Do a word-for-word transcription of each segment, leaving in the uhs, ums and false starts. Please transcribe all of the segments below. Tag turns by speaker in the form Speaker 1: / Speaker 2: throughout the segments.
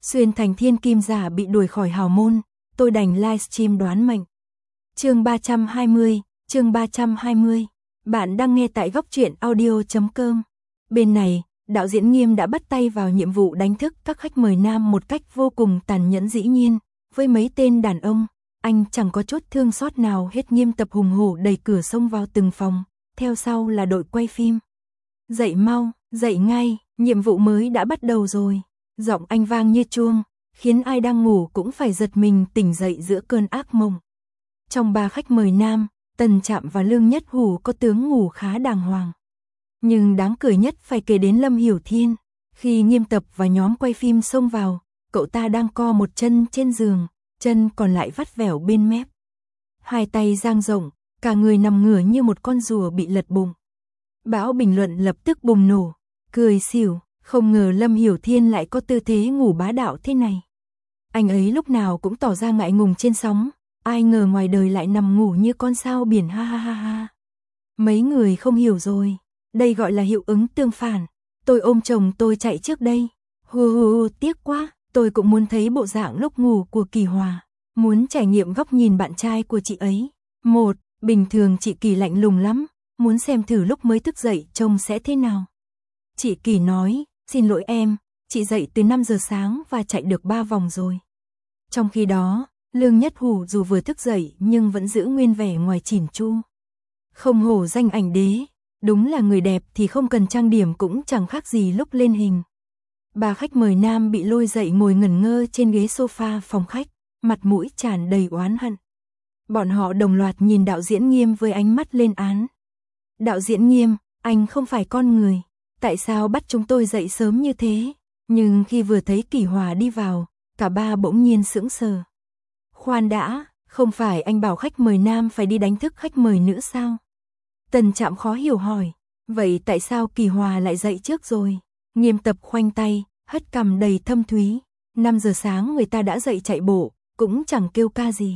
Speaker 1: Xuyên thành thiên kim giả bị đuổi khỏi hào môn, tôi đành livestream đoán mệnh. Chương ba trăm hai mươi, chương ba trăm hai mươi. Bạn đang nghe tại góc truyện audio chấm com. Bên này, đạo diễn Nghiêm đã bắt tay vào nhiệm vụ đánh thức các khách mời nam một cách vô cùng tàn nhẫn dĩ nhiên, với mấy tên đàn ông, anh chẳng có chút thương xót nào hết. Nghiêm tập hùng hổ đẩy cửa xông vào từng phòng, theo sau là đội quay phim. Dậy mau, dậy ngay, nhiệm vụ mới đã bắt đầu rồi. Giọng anh vang như chuông, khiến ai đang ngủ cũng phải giật mình tỉnh dậy giữa cơn ác mộng. Trong ba khách mời nam, Tần Trạm và Lương Nhất Hủ có tướng ngủ khá đàng hoàng. Nhưng đáng cười nhất phải kể đến Lâm Hiểu Thiên. Khi Nghiêm tập và nhóm quay phim xông vào, cậu ta đang co một chân trên giường, chân còn lại vắt vẻo bên mép. Hai tay dang rộng, cả người nằm ngửa như một con rùa bị lật bụng. Bão bình luận lập tức bùng nổ, cười xỉu, không ngờ Lâm Hiểu Thiên lại có tư thế ngủ bá đạo thế này. Anh ấy lúc nào cũng tỏ ra ngại ngùng trên sóng, ai ngờ ngoài đời lại nằm ngủ như con sao biển, ha ha ha ha. Mấy người không hiểu rồi, đây gọi là hiệu ứng tương phản. Tôi ôm chồng tôi chạy trước đây. Hù hù hù, tiếc quá, tôi cũng muốn thấy bộ dạng lúc ngủ của Kỳ Hòa, muốn trải nghiệm góc nhìn bạn trai của chị ấy. Một, bình thường chị Kỳ lạnh lùng lắm, muốn xem thử lúc mới thức dậy trông sẽ thế nào. Chị Kỳ nói, xin lỗi em, chị dậy từ năm giờ sáng và chạy được ba vòng rồi. Trong khi đó, Lương Nhất Hủ dù vừa thức dậy nhưng vẫn giữ nguyên vẻ ngoài chỉn chu. Không hổ danh ảnh đế, đúng là người đẹp thì không cần trang điểm cũng chẳng khác gì lúc lên hình. Ba khách mời nam bị lôi dậy ngồi ngẩn ngơ trên ghế sofa phòng khách, mặt mũi tràn đầy oán hận. Bọn họ đồng loạt nhìn đạo diễn Nghiêm với ánh mắt lên án. Đạo diễn Nghiêm, anh không phải con người, tại sao bắt chúng tôi dậy sớm như thế? Nhưng khi vừa thấy Kỳ Hòa đi vào, cả ba bỗng nhiên sững sờ. Khoan đã, không phải anh bảo khách mời nam phải đi đánh thức khách mời nữ sao? Tần Trạm khó hiểu hỏi, vậy tại sao Kỳ Hòa lại dậy trước rồi? Nghiêm tập khoanh tay, hất cằm đầy thâm thúy. năm giờ sáng người ta đã dậy chạy bộ, cũng chẳng kêu ca gì.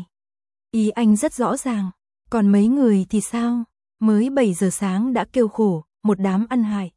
Speaker 1: Ý anh rất rõ ràng, còn mấy người thì sao? Mới bảy giờ sáng đã kêu khổ, một đám ăn hại.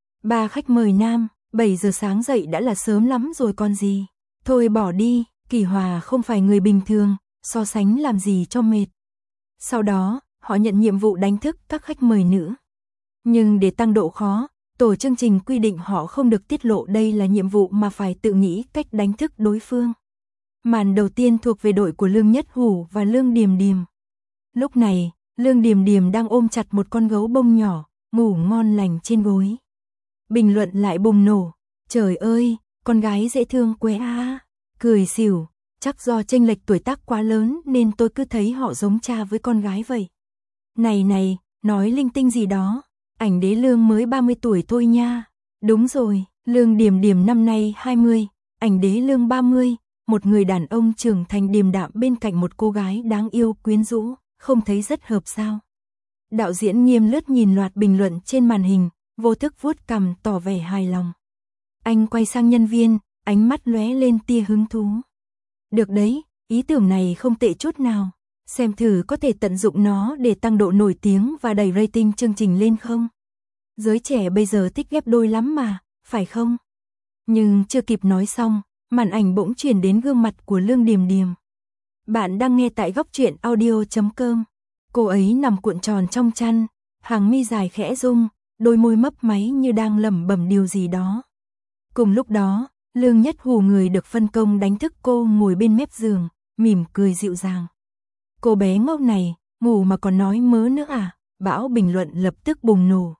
Speaker 1: Ba khách mời nam, bảy giờ sáng dậy đã là sớm lắm rồi còn gì. Thôi bỏ đi, Kỳ Hòa không phải người bình thường, so sánh làm gì cho mệt. Sau đó, họ nhận nhiệm vụ đánh thức các khách mời nữ. Nhưng để tăng độ khó, tổ chương trình quy định họ không được tiết lộ đây là nhiệm vụ mà phải tự nghĩ cách đánh thức đối phương. Màn đầu tiên thuộc về đội của Lương Nhất Hủ và Lương Điềm Điềm. Lúc này, Lương Điềm Điềm đang ôm chặt một con gấu bông nhỏ, ngủ ngon lành trên gối. Bình luận lại bùng nổ, trời ơi, con gái dễ thương quá à, cười xỉu, chắc do chênh lệch tuổi tác quá lớn nên tôi cứ thấy họ giống cha với con gái vậy. Này này, nói linh tinh gì đó, ảnh đế Lương mới ba mươi tuổi thôi nha. Đúng rồi, Lương Điềm Điềm năm nay hai mươi, ảnh đế Lương ba mươi, một người đàn ông trưởng thành điềm đạm bên cạnh một cô gái đáng yêu quyến rũ, không thấy rất hợp sao? Đạo diễn Nghiêm lướt nhìn loạt bình luận trên màn hình, vô thức vuốt cằm tỏ vẻ hài lòng. Anh quay sang nhân viên, ánh mắt lóe lên tia hứng thú. Được đấy, ý tưởng này không tệ chút nào. Xem thử có thể tận dụng nó để tăng độ nổi tiếng và đẩy rating chương trình lên không? Giới trẻ bây giờ thích ghép đôi lắm mà, phải không? Nhưng chưa kịp nói xong, màn ảnh bỗng chuyển đến gương mặt của Lương Điềm Điềm. Bạn đang nghe tại góc truyện audio chấm com. Cô ấy nằm cuộn tròn trong chăn, hàng mi dài khẽ rung, đôi môi mấp máy như đang lẩm bẩm điều gì đó. Cùng lúc đó, Lương Nhất Hủ người được phân công đánh thức cô ngồi bên mép giường, mỉm cười dịu dàng. Cô bé ngốc này, ngủ mà còn nói mớ nữa à? Bão bình luận lập tức bùng nổ.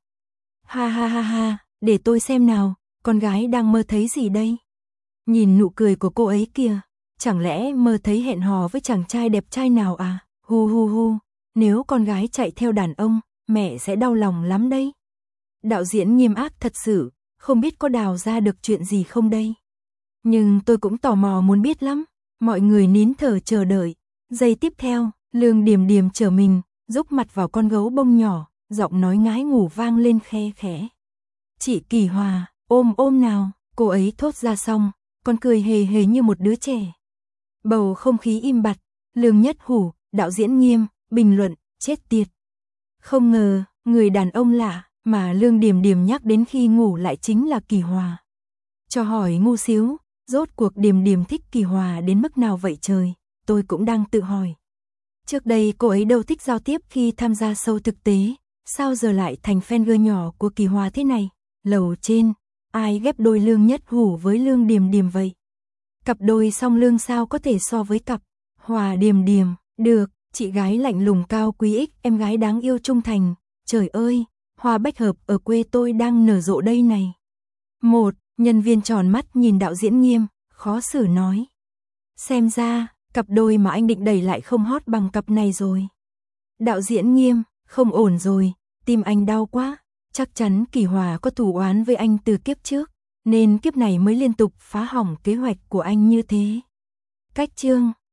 Speaker 1: Ha ha ha ha, để tôi xem nào, con gái đang mơ thấy gì đây? Nhìn nụ cười của cô ấy kìa, chẳng lẽ mơ thấy hẹn hò với chàng trai đẹp trai nào à? Hu hu hu, nếu con gái chạy theo đàn ông, mẹ sẽ đau lòng lắm đấy. Đạo diễn Nghiêm ác thật sự, không biết có đào ra được chuyện gì không đây? Nhưng tôi cũng tò mò muốn biết lắm. Mọi người nín thở chờ đợi. Giây tiếp theo, Lương Điềm Điềm trở mình, rúc mặt vào con gấu bông nhỏ, giọng nói ngái ngủ vang lên khe khẽ. Chị Kỳ Hòa, ôm ôm nào, cô ấy thốt ra xong, còn cười hề hề như một đứa trẻ. Bầu không khí im bặt, Lương Nhất Hủ, đạo diễn Nghiêm, bình luận, chết tiệt. Không ngờ, người đàn ông lạ mà Lương Điềm Điềm nhắc đến khi ngủ lại chính là Kỳ Hòa. Cho hỏi ngu xíu, Rốt cuộc Điềm Điềm thích Kỳ Hòa đến mức nào vậy trời, tôi cũng đang tự hỏi. Trước đây cô ấy đâu thích giao tiếp khi tham gia show thực tế, sao giờ lại thành fan girl nhỏ của Kỳ Hòa thế này? Lầu trên, ai ghép đôi Lương Nhất Hủ với Lương Điềm Điềm vậy? Cặp đôi song lương sao có thể so với cặp Hòa Điềm Điềm, được, chị gái lạnh lùng cao quý ích, em gái đáng yêu trung thành, trời ơi, hoa bách hợp ở quê tôi đang nở rộ đây này. Một, nhân viên tròn mắt nhìn đạo diễn Nghiêm, khó xử nói. Xem ra, cặp đôi mà anh định đẩy lại không hot bằng cặp này rồi. Đạo diễn Nghiêm, không ổn rồi, tim anh đau quá, chắc chắn Kỳ Hòa có thù oán với anh từ kiếp trước, nên kiếp này mới liên tục phá hỏng kế hoạch của anh như thế. Cách chương